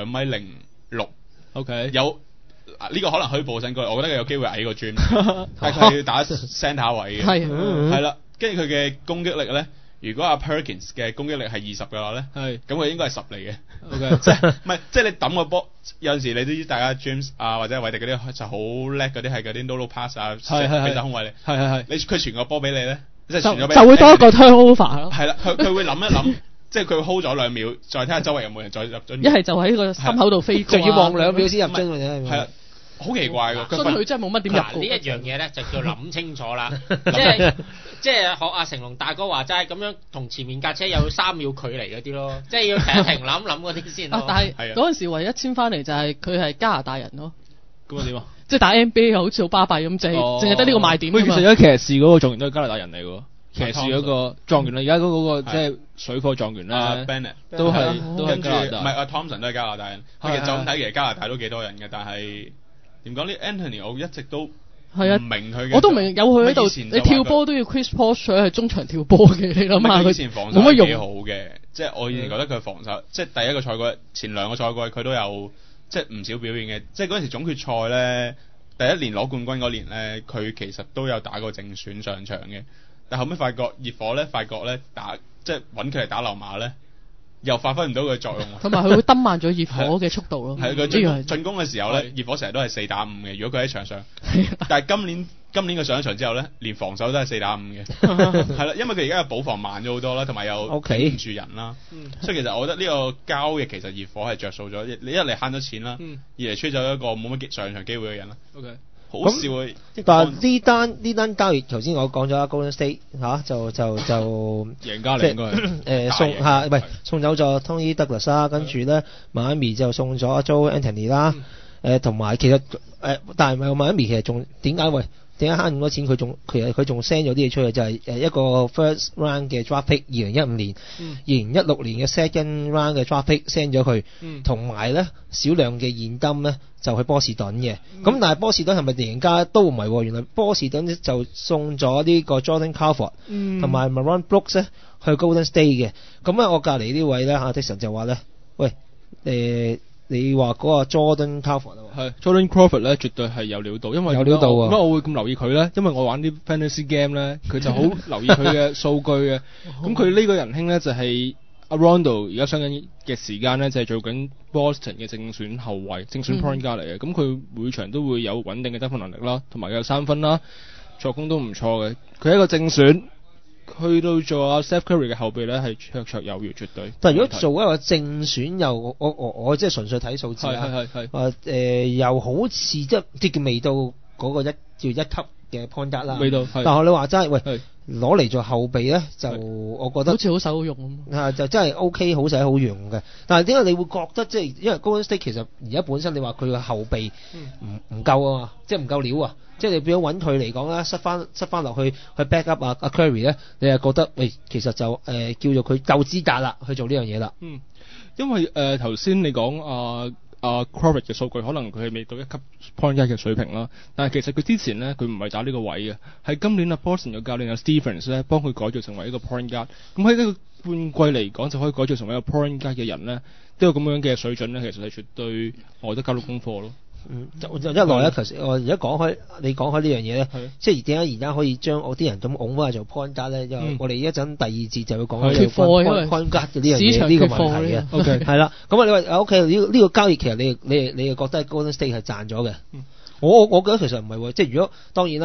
2.06 ，OK 有呢個可能虛報身高，我覺得佢有機會矮過 James， 但係佢要打 centre 位嘅，係啦。跟住佢嘅攻擊力咧，如果阿 Perkins 嘅攻擊力係20嘅話咧，咁佢應該係10嚟嘅，OK 即係唔係即係你抌個波有陣時你都知大家 James 啊或者韋迪嗰啲就好叻嗰啲係嗰啲 no pass 啊，俾晒空位你，你佢傳個波俾你咧。即係傳咗俾就會多一個 turnover 咯。 係啦，佢會諗一諗，即係佢會 hold 咗2秒，再睇下周圍有冇人再入樽。 一係就喺個心口度飛過， 仲要望2秒先入樽嘅啫。 係啦，好奇怪㗎。 所以佢真係冇乜點入。 呢一樣嘢咧就叫諗清楚啦，即係學阿成龍大哥話齋咁樣，同前面架車有3秒距離嗰啲咯，即係要停一停諗諗嗰啲先。 但係嗰陣時唯一簽翻嚟就係佢係加拿大人咯。 咁啊點啊？ 即係打 NBA 又好似好巴閉咁，淨係得呢個賣點。 其實而家騎士嗰個狀元都係加拿大人嚟嘅，騎士嗰個狀元啦，而家嗰個即係水貨狀元啦 ，Bennett 都係加拿大。 唔係阿 Thompson 都係加拿大人。其實就咁睇，其實加拿大都幾多人嘅，但係點講呢 Anthony 我一直都唔明佢嘅。 我都明有佢喺度，你跳波都要 Chris Paul 喺中場跳波嘅，你諗下佢以前防守係幾好嘅，即係我以前覺得佢防守，即係第一個賽季、前2個賽季佢都有。即係唔少表現嘅，即係嗰陣時總決賽咧，第一年攞冠軍嗰年咧，佢其實都有打過正選上場嘅，但後尾發覺熱火咧，打即係揾佢嚟打溜馬咧，又發揮唔到佢作用。 同埋佢會登慢咗熱火嘅速度咯。 係佢進攻嘅時候咧，熱火成日都係4打5嘅。如果佢喺場上，但係今年佢上咗場之後咧，連防守都係4打5嘅，係啦，因為佢而家嘅補防慢咗好多啦，同埋又頂唔住人啦，所以其實我覺得呢個交易其實熱火係着數咗，你一嚟慳咗錢啦，二嚟吹走一個冇乜上場機會嘅人啦。OK， 好笑啊！ 但係呢單交易頭先我講咗啦 ，Golden State 就贏家嚟應該係送走咗 Tony Douglas 啦，跟住咧Miami就送咗 Joe Anthony 啦，同埋其實但係Miami其實仲點解慳咁多錢？佢仲 send 咗啲嘢出去，就係一個 first round 嘅 draft pick 2015年、2016年嘅 second round 嘅 draft pick send 咗佢，同埋咧少量嘅現金咧就去波士頓嘅。咁但係波士頓係咪贏家都唔係喎？原來波士頓就送咗呢個 Jordan Crawford 同埋 Marlon Brooks 咧去 Golden State 嘅。咁啊，我隔離呢位咧Dixon 就話咧，喂你話嗰個 Jordan Crawford 係 Jordan Crawford 咧，絕對係有料到，因為有料到啊！ 點解我會咁留意佢咧？因為我玩啲 fantasy game 咧，佢就好留意佢嘅數據嘅。咁佢呢個仁兄咧就係阿 Rondo 而家傷緊嘅時間咧，就係做緊 Boston 嘅正選後衞、正選 point guard 嚟嘅。咁佢每場都會有穩定嘅得分能力啦，同埋有3分啦，助攻都唔錯嘅。佢係一個正選。去到做阿 Steph Curry 嘅後備咧，係綽綽有餘，絕對。 但係如果做一個正選又，我即係純粹睇數字啦。又好似即係未到嗰個叫一級嘅 point guard 啦。未到。但係你話真係，喂，攞嚟做後備咧，就我覺得好似好使好用咁。 就真係 OK， 好使好用嘅。但係點解你會覺得即係因為 Golden State 其實而家本身你話佢嘅後備唔夠啊嘛，即係唔夠料啊。即係你變咗揾佢嚟講啦，塞翻落去 back up 阿 Curry 咧，你係覺得其實就叫做佢夠資格啦，去做呢樣嘢啦。 因為頭先你講Crawford 嘅數據，可能佢係未到1級 point guard 嘅水平啦。但係其實佢之前咧，佢唔係打呢個位嘅，係今年Boston 嘅教練Stevens 咧，幫佢改造成為一個 point guard。咁喺呢個半季嚟講，就可以改造成為一個 point guard 嘅人咧，都有咁樣嘅水準咧，其實係絕對我覺得交到功課咯。 就一來咧，其實我而家你講開呢樣嘢咧，即係點解而家可以將我啲人咁拱翻嚟做 point guard 咧？因為我哋一陣第2節就會講缺貨，因為 point guard 嘅呢樣嘢呢個問題嘅。OK， 係啦。咁你話 OK 呢個交易其實你又覺得 Golden State 係賺咗嘅？我覺得其實唔係喎，即係如果當然啦，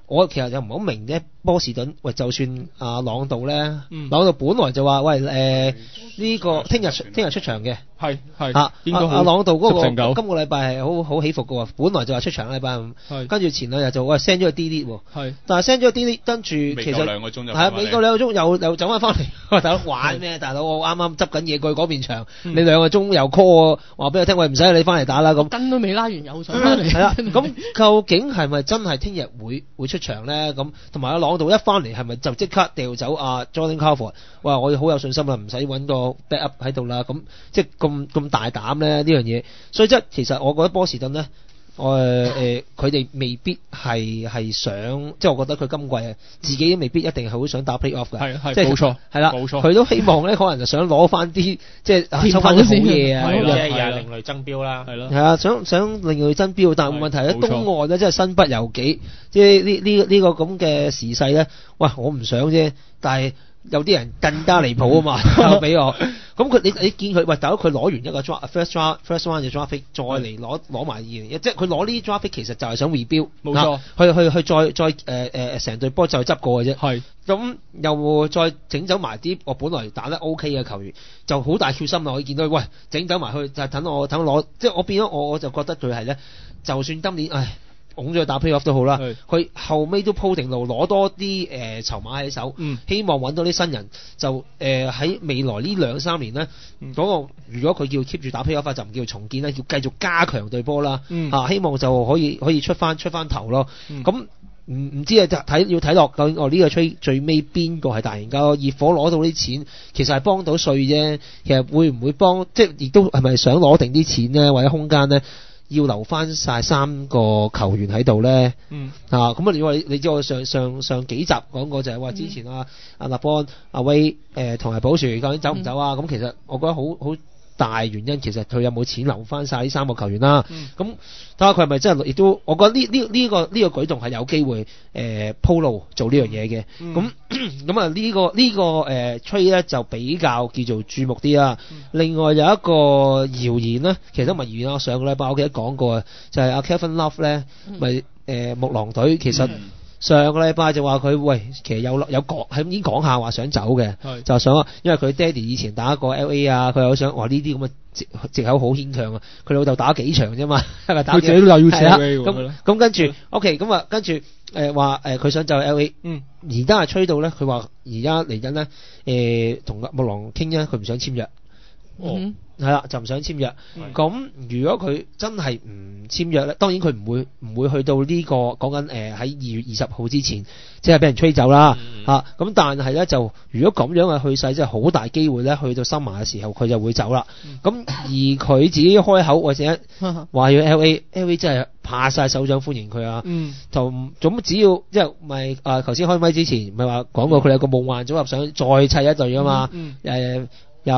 我其實又唔好明啫。波士頓喂，就算朗道咧，朗道本來就話喂呢個聽日出場嘅， 係朗道嗰個今個禮拜係好起伏嘅喎，本來就話出場禮拜五，跟住前兩日就喂 send 咗個 delete 喎，但係 send 咗個 delete 跟住其實未夠2個鐘就係未夠2個鐘又走翻嚟，大佬玩咩？大佬我啱啱執緊嘢過去嗰邊場，你2個鐘又 call 我話俾我聽，喂唔使你翻嚟打啦咁， 根都未拉完又上翻嚟， 係啦，咁究竟係咪真係聽日會出場咧？咁同埋朗道一翻嚟係咪就即刻掉走Jordan Crawford？哇！我好有信心啦，唔使揾個 backup 喺度啦。咁即係咁大膽咧呢樣嘢，所以即係其實我覺得波士頓咧，佢哋未必係想，即係我覺得佢今季自己未必一定係好想打 playoff 嘅， 係冇錯， 係啦， 冇錯， 佢都希望咧，可能就想攞翻啲即係抽翻啲好嘢啊， 即係又係另類爭標啦，係咯， 係啊，想另類爭標，但係問題咧，東岸咧真係身不由己，即係呢個咁嘅時勢咧，喂，我唔想啫，但係有啲人更加離譜啊嘛，俾我。咁你見佢喂，大佬佢攞完一個 first round 嘅 draft pick， 再嚟攞埋2021，即係佢攞呢啲 draft pick 其實就係想 rebuild， 冇錯， 去再成隊波再執過嘅啫。係。咁又再整走埋啲我本來打得 OK 嘅球員，就好大決心啦！我見到喂整走埋去，就等我攞，即係我變咗我就覺得佢係咧，就算今年拱咗去打 playoff 都好啦，佢後尾都鋪定路，攞多啲籌碼喺手，希望揾到啲新人，就喺未來呢2-3年呢，嗰個如果佢叫 keep 住打 playoff 就唔叫重建啦，要繼續加強隊波啦，希望就可以出翻頭咯。咁唔知啊，要睇落究竟呢個最尾邊個係大贏家？熱火攞到啲錢，其實係幫到稅啫，其實會唔會幫？即係亦都係咪想攞定啲錢呢？或者空間呢？要留翻晒3個球員喺度咧，咁你知我上幾集講過就係話之前阿立邦、阿威同埋寶樹究竟走唔走啊？咁其實我覺得好大原因，其實佢有冇錢留翻晒呢3個球員啦？咁睇下佢係咪真係亦都，我覺得呢個舉動係有機會鋪路做呢樣嘢嘅。咁啊呢個trade 咧就比較叫做注目啲啦。另外有一個謠言咧，其實都唔係謠言，我上個禮拜我記得講過啊，就係阿 Kevin Love 咧，咪木狼隊其實。上個禮拜就話佢其實有講係已經講下話想走嘅，就想因為佢爹哋以前打過 LA 啊，佢又想呢啲咁嘅藉口好牽強啊！佢老豆打幾場啫嘛，佢自己都有 UCLA 咁跟住 OK 咁啊，跟住話佢想走 LA，而家係吹到咧，佢話而家嚟緊咧同木狼傾咧，佢唔想簽約。係啦，就唔想簽約。咁如果佢真係唔簽約咧，當然佢唔會去到呢個講緊喺2月20號之前，即係俾人吹走啦。咁但係咧就如果咁樣嘅去勢，即係好大機會咧，去到summer嘅時候佢就會走啦。咁而佢自己開口或者話要 LA 真係拍晒手掌歡迎佢啊。就咁只要即係咪頭先開咪之前咪話講過佢有個夢幻組合想再砌一隊啊嘛。有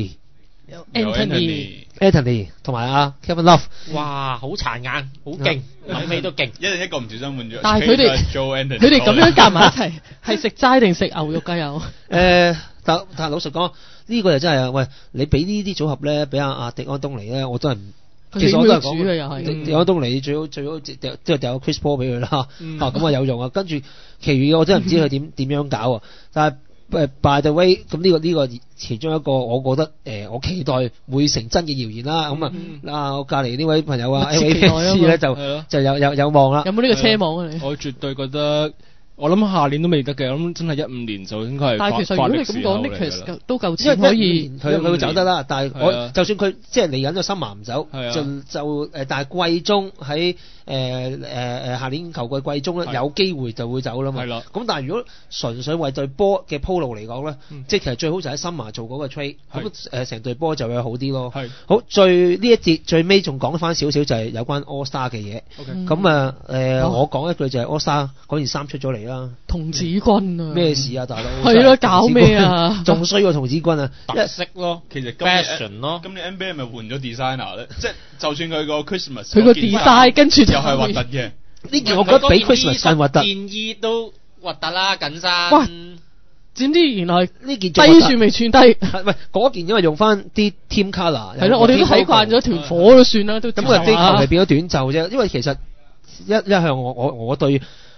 Kobe。Anthony 同埋Kevin Love， 哇，好殘眼，好勁，諗起都勁， 一個唔小心換咗。 但係佢哋咁樣夾埋一齊，係食齋定食牛肉㗎又？ 但係老實講，呢個又真係喂，你俾呢啲組合咧，俾阿迪安東尼咧，我真係其實我都係講嘅又係。迪安東尼最好即係掉 Chris Paul 俾佢啦，咁有用啊。跟住其餘嘅我真係唔知佢點樣搞啊，但係。By the way， 咁呢個其中一個，我覺得我期待會成真嘅謠言啦。咁我隔離呢位朋友LAFC 咧就有望啦。 有冇呢個車網啊？你我絕對覺得，我諗下年都未得嘅，我諗真係15年就應該係。 但係其實如果你咁講，Nick 都夠錢可以， 佢會走得啦。但係我就算佢即係嚟緊個summer唔走，就但係季中喺下年球季中咧有機會就會走啦嘛。咁但係如果純粹為對波嘅鋪路嚟講咧，即係其實最好就喺 summer 做嗰個 trade， 咁成隊波就會好啲咯。好，呢一節最尾仲講翻少少就係有關 All Star 嘅嘢。咁我講一句就係 All Star 嗰件衫出咗嚟啦。童子軍啊！咩事啊，大佬？ 係咯，搞咩啊？ 仲衰過童子軍啊！ 特色咯， 其實 fashion 咯。 今年 NBA 咪換咗 designer 咧，即係就算佢個 Christmas 佢個 design 跟住又係核突嘅。 呢件我覺得比 Christmas 更核突。 件衣都核突啦，緊衫。 哇！點知原來呢件低處未穿低， 喂嗰件因為用翻啲 team colour。 係咯，我哋都睇慣咗條火都算啦，都咁啊，啲球係變咗短袖啫。因為其實一向我對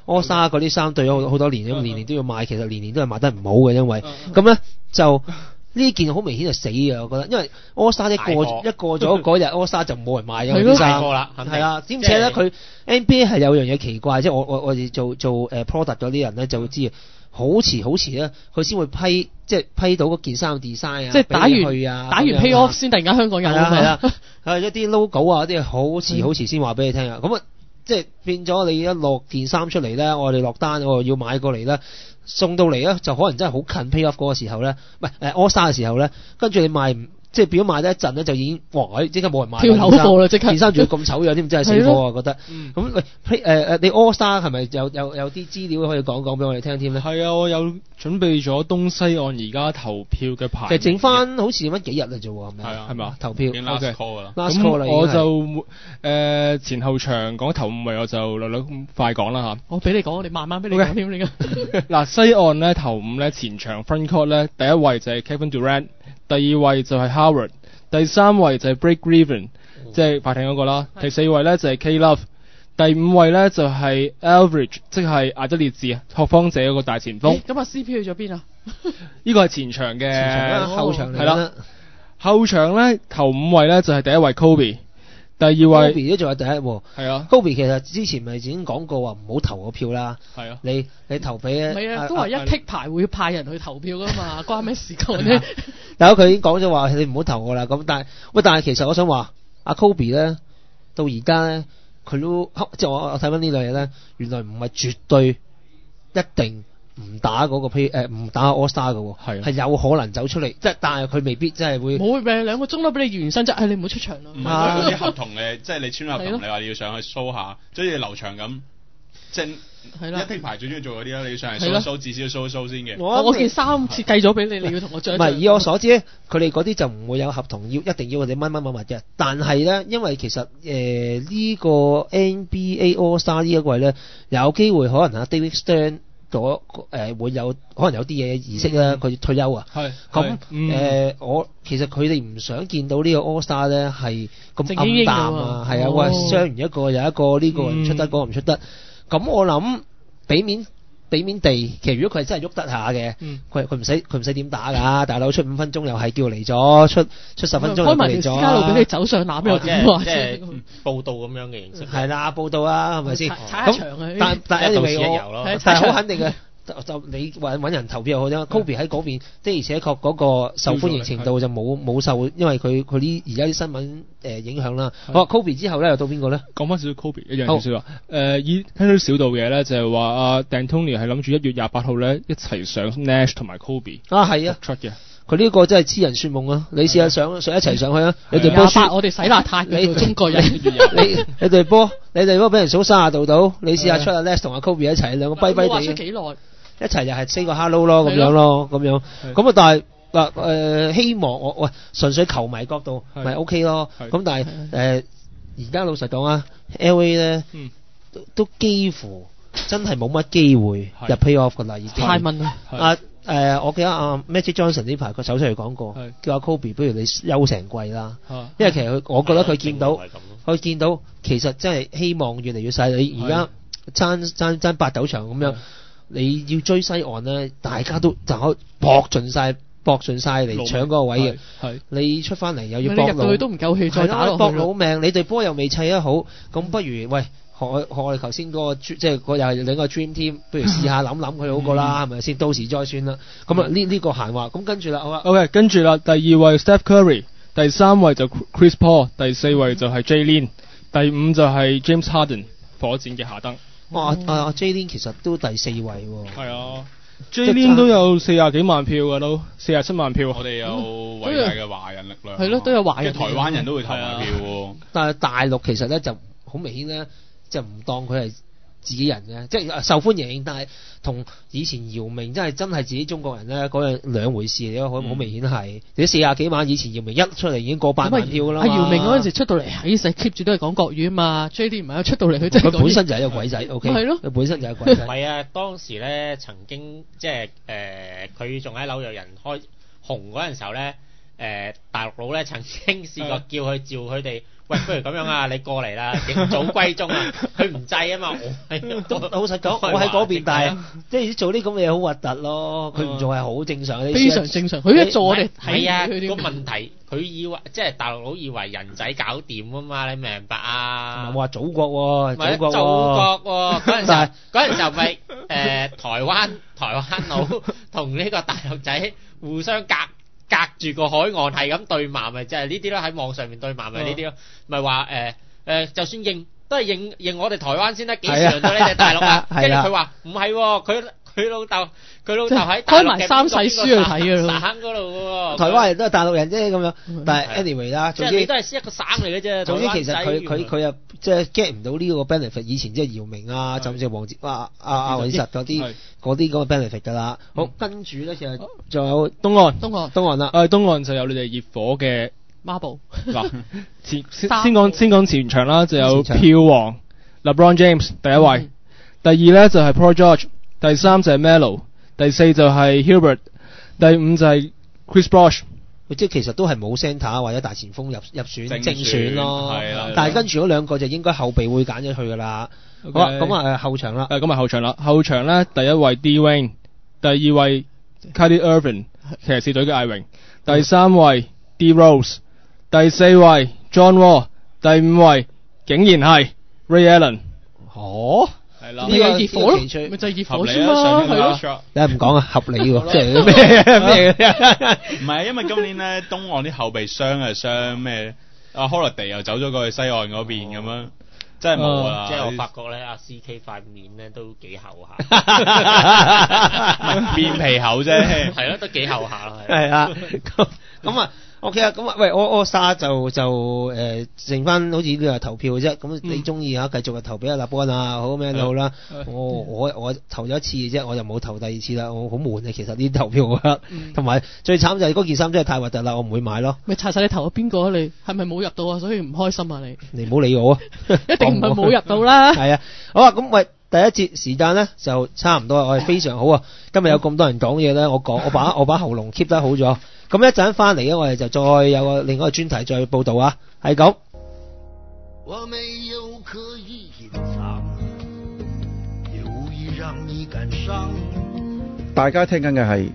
All Star 嗰啲衫對咗好多年，咁年年都要買，其實年年都係賣得唔好嘅，因為咁咧就。呢件好明顯係死嘅，我覺得，因為 All Star 一過咗嗰日 All Star 就冇人買嘅啲衫，係啦。兼且咧佢 NBA 係有樣嘢奇怪，即係我哋做product 嗰啲人咧就會知，好遲咧佢先會批到嗰件衫 design 啊， 即係打完 pay off 先突然間香港有啊嘛， 係一啲 logo 啊啲好遲先話俾你聽啊，咁啊即係變咗你一落件衫出嚟咧，我哋落單我要買過嚟咧。送到嚟咧，就可能真係好近 pay off 嗰個時候咧，唔係All Star 嘅時候咧，跟住你賣唔即係變咗賣得一陣咧，就已經哇！即刻冇人買跳樓貨啦，即刻件衫仲要咁醜樣，添真係死貨啊！覺得咁喂你 All Star 係咪有啲資料可以講俾我哋聽添咧？ 係啊，我有準備咗東西岸而家投票嘅排。 其實剩翻好似乜幾日啦啫喎，係咪？ 係啊， 係嘛？ 投票 last call 啦。 last call 啦， 我就前後場講頭5位，我就略快講啦嚇。 我俾你講，我哋慢慢俾你講添呢個。 嗱，西岸咧頭5咧前場 front court 咧，第一位就係 Kevin Durant， 第2位就係 Howard， 第3位就係 Blake Griffin， 即係快艇嗰個啦，第4位咧就係 K Love， 第5位咧就係 Aldridge， 即係艾德烈治啊，拓荒者嗰個大前鋒。 咁CP 去咗邊啊？ 呢個係前場嘅， 後場嚟係啦。後場咧頭5位咧就係第1位 Kobe， 第2位 Kobe 都仲有第1喎。 係啊 ，Kobe 其實之前咪已經講過話唔好投個票啦。 係啊， 你投俾唔係啊，都話一剔牌會派人去投票噶嘛，關咩事㗎啫？ 但係佢已經講咗話你唔好投我啦。咁但係其實我想話阿 Kobe 咧，到而家咧佢都即係我睇翻呢類嘢咧，原來唔係絕對一定唔打嗰個唔打 All Star 嘅喎，係有可能走出嚟，即係但係佢未必真係會冇咪2個鐘都俾你完身啫，你唔好出場咯。 唔係嗰啲合同嘅，即係你簽合同，你話你要上去 show 下，即係劉翔咁，即係一聽牌最中意做嗰啲啦，你要上嚟 show 至少 show 先嘅。 我件衫設計咗俾你，你要同我著。 唔係以我所知咧，佢哋嗰啲就唔會有合同，一定要佢哋乜嘅。但係咧，因為其實呢個 NBA All Star 呢一季咧，有機會可能David Stern。會有可能有啲嘢儀式啦，佢退休啊。係咁我其實佢哋唔想見到呢個 All Star 咧係咁暗淡啊，係啊，喂，傷完一個有一個呢個唔出得，嗰個唔出得。咁我諗俾面地，其實如果佢係真係喐得下嘅，佢唔使點打㗎，大佬出5分鐘又係叫嚟咗，出10分鐘又嚟咗。開埋條私家路俾你走上籃又點啊？ 即係報道咁樣嘅形式。 係啦，報道啊，係咪先？ 踩一場啊！ 但係到時一遊咯。 但係好肯定嘅。就你揾人投票好啫。Kobe 喺嗰邊的而且確嗰個受歡迎程度就冇受，因為佢啲而家啲新聞影響啦。好 Kobe 之後咧又到邊個咧？ 講翻少少 Kobe 一樣少少啊。聽到小道嘢咧就係話阿 D'Antoni 係諗住1月28號咧一齊上 Nash 同埋 Kobe 啊，係啊， 出嘅。佢呢個真係痴人說夢啊！你試下上一齊上去啊！你隊波我哋洗邋遢，你中國人， 你隊波俾人數30度到，你試下出阿 Nash 同阿 Kobe 一齊，兩個跛跛地。 出幾耐？ 一齊又係 say 個 hello 咯，咁樣咯，咁樣。咁啊，但係希望我純粹球迷角度咪 OK 咯。咁但係而家老實講啊 ，LA 咧都幾乎真係冇乜機會入 playoff 㗎啦，已經。 太問啦。 我記得Magic Johnson 呢排佢走出嚟講過，叫阿 Kobe 不如你休成季啦。因為其實我覺得佢見到其實真係希望越嚟越細。你而家爭8九場咁樣。你要追西岸咧，大家都就可以搏盡晒嚟搶嗰個位嘅。係你出翻嚟又要搏老， 你入到去都唔夠氣再打落去。 搏老命，你隊波又未砌得好，咁不如喂學我哋頭先嗰個即係又係兩個 dream team，不如試下諗佢好過啦，係咪先？到時再算啦。咁啊呢個閒話，咁跟住啦，好啦。 OK， 跟住啦，第2位 Steph Curry， 第3位就 Chris Paul， 第4位就係 Jalen， 第5就係 James Harden， 火箭嘅夏登。 Jalen 其實都第4位喎。 係啊 ，Jalen 都有40幾萬票㗎都，47萬票。 我哋有偉大嘅華人力量。 係咯，都有華人。 台灣人都會投埋票喎。 但係大陸其實咧就好明顯咧，就唔當佢係自己人嘅，即係受歡迎，但係同以前姚明真係自己中國人咧嗰樣兩回事嚟咯，好明顯係。你40幾萬以前姚明一出嚟已經過8萬票㗎啦。 姚明嗰陣時出到嚟喺世 keep 住都係講國語啊嘛 ，JD 唔係出到嚟佢真係。 佢本身就係一個鬼仔，OK。係咯，佢本身就係鬼仔。 唔係啊，當時咧曾經即係佢仲喺紐約人開紅嗰陣時候咧。大陸佬咧曾經試過叫佢召佢哋，喂，不如咁樣啊，你過嚟啦，認祖歸宗啊，佢唔制啊嘛， 老實講，我喺嗰邊，但係即係做啲咁嘅嘢好核突咯，佢唔做係好正常， 非常正常。佢一做我哋係啊，個問題佢以為即係大陸佬以為人仔搞掂啊嘛，你明白啊？ 我話祖國喎， 祖國喎，嗰陣時候咪台灣佬同呢個大陸仔互相隔住個海岸係咁對罵，咪就係呢啲咯，喺網上面對罵咪呢啲咯，咪話就算認都係認我哋台灣先得，幾時輪到你哋大陸啊？跟住佢話唔係喎，佢老豆喺開埋三世書去睇嘅咯， 省嗰度喎。 台灣人都係大陸人啫咁樣，但係 anyway 啦，總之你都係一個省嚟嘅啫。 總之其實佢又即係 get 唔到呢個 benefit，以前即係姚明啊，甚至黃阿韋實嗰啲咁嘅 benefit 㗎啦。好，跟住咧其實仲有東岸啦， 東岸就有你哋熱火嘅孖寶嗱，先講前場啦，就有票王 LeBron James 第一位，第二咧就係 Paul George。第三就係 Melo， 第四就係 Hilbert， 第五就係 Chris Bosh。 即係其實都係冇 centre 或者大前鋒入選正選咯，但係跟住嗰兩個就應該後備會揀咗去㗎啦。好啦，咁啊後場啦， 後場咧第一位 D Wayne， 第二位 Kyrie Irving 騎士隊嘅艾榮，第三位 D Rose， 第四位 John Wall， 第五位竟然係 Ray Allen。 呢個熱火咯，咪就係熱火先嘛，係咯。 你唔講啊，合理喎，即係咩唔係，因為今年咧東岸啲後備傷咩？阿 Holiday 又走咗過去西岸嗰邊咁樣，真係冇啦。 即係我發覺咧，阿 CK 塊面咧都幾厚下， 面皮厚啫， 係咯，都幾厚下啦。 係啊，咁啊。OK 啊，咁啊，喂，我沙就剩翻好似呢個投票嘅啫，咁你中意啊，繼續投俾阿立邦啊，好咩都好啦。我投咗一次嘅啫，我就冇投第二次啦，我好悶啊，其實呢啲投票我覺得，同埋最慘就係嗰件衫真係太核突啦，我唔會買咯。 咪查晒你投咗邊個啊？你係咪冇入到啊？所以唔開心啊你？ 你唔好理我啊， 一定唔係冇入到啦。 係啊，好啊，咁喂。第一節時間咧就差唔多啦，我係非常好啊！今日有咁多人講嘢咧，我把喉嚨 keep 得好咗。咁一陣翻嚟咧，我哋就再有另外一個專題再報導啊，係咁。我沒有刻意隱藏，也無意讓你感傷。大家聽緊嘅係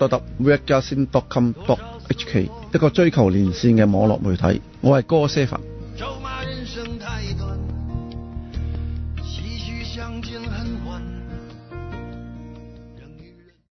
www.reggaesin.com.hk 一個追求連線嘅網絡媒體，我係哥 Seven。